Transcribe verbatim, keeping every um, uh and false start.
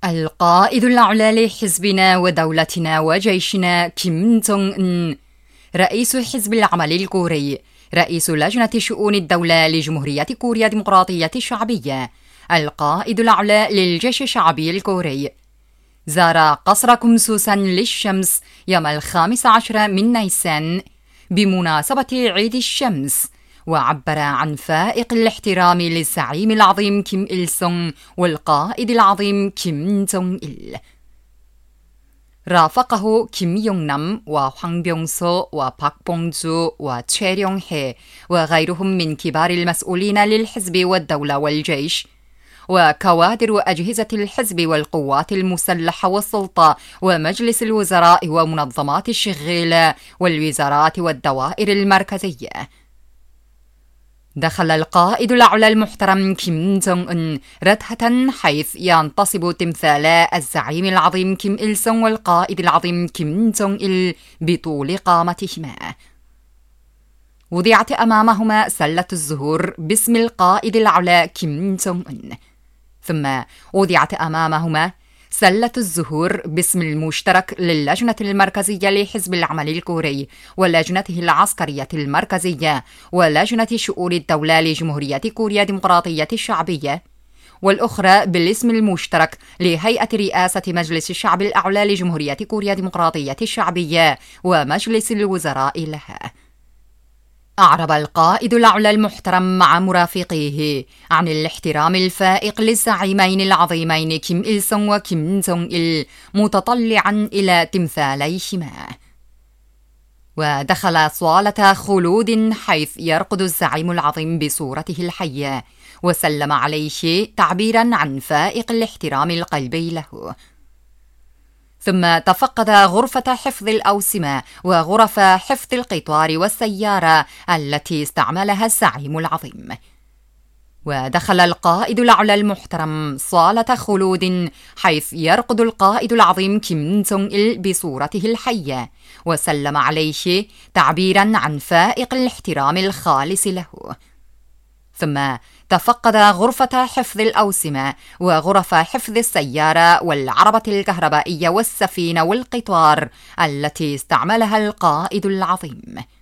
القائد الأعلى لحزبنا ودولتنا وجيشنا كيم جونغ أن، رئيس حزب العمل الكوري، رئيس لجنة شؤون الدولة لجمهورية كوريا الديمقراطية الشعبية، القائد الأعلى للجيش الشعبي الكوري، زار قصر كمسوسان للشمس يوم الخامس عشر من نيسان بمناسبة عيد الشمس، وعبر عن فائق الاحترام للزعيم العظيم كيم إل سونغ والقائد العظيم كيم جونغ إل. رافقه كيم يونغ نام و황 بيونغ소 و박 봉주 وتشي ريونغ هي وغيرهم من كبار المسؤولين للحزب والدولة والجيش، وكوادر أجهزة الحزب والقوات المسلحة والسلطة ومجلس الوزراء ومنظمات الشغيلة والوزارات والدوائر المركزية. دخل القائد الأعلى المحترم كيم جونغ أن ردهة حيث ينتصب تمثالا الزعيم العظيم كيم إل سونغ والقائد العظيم كيم جونغ إل بطول قامتهما. وضعت أمامهما سلة الزهور باسم القائد الأعلى كيم جونغ أن، ثم وضعت أمامهما سلة الزهور باسم المشترك للجنة المركزية لحزب العمل الكوري ولجنته العسكرية المركزية ولجنة شؤون الدولة لجمهورية كوريا الديمقراطية الشعبية، والأخرى بالاسم المشترك لهيئة رئاسة مجلس الشعب الأعلى لجمهورية كوريا الديمقراطية الشعبية ومجلس الوزراء لها. أعرب القائد الأعلى المحترم مع مرافقيه عن الاحترام الفائق للزعيمين العظيمين كيم إل سونغ وكيم جونغ إل، متطلعا إلى تمثاليهما. ودخل صالة خلود حيث يرقد الزعيم العظيم بصورته الحية، وسلم عليه تعبيرا عن فائق الاحترام القلبي له. ثم تفقد غرفة حفظ الأوسمة وغرف حفظ القطار والسيارة التي استعملها الزعيم العظيم. ودخل القائد الأعلى المحترم صالة خلود حيث يرقد القائد العظيم كيم جونغ إل بصورته الحية، وسلم عليه تعبيرا عن فائق الاحترام الخالص له. ثم تفقد غرفة حفظ الأوسمة وغرف حفظ السيارة والعربة الكهربائية والسفينة والقطار التي استعملها القائد العظيم.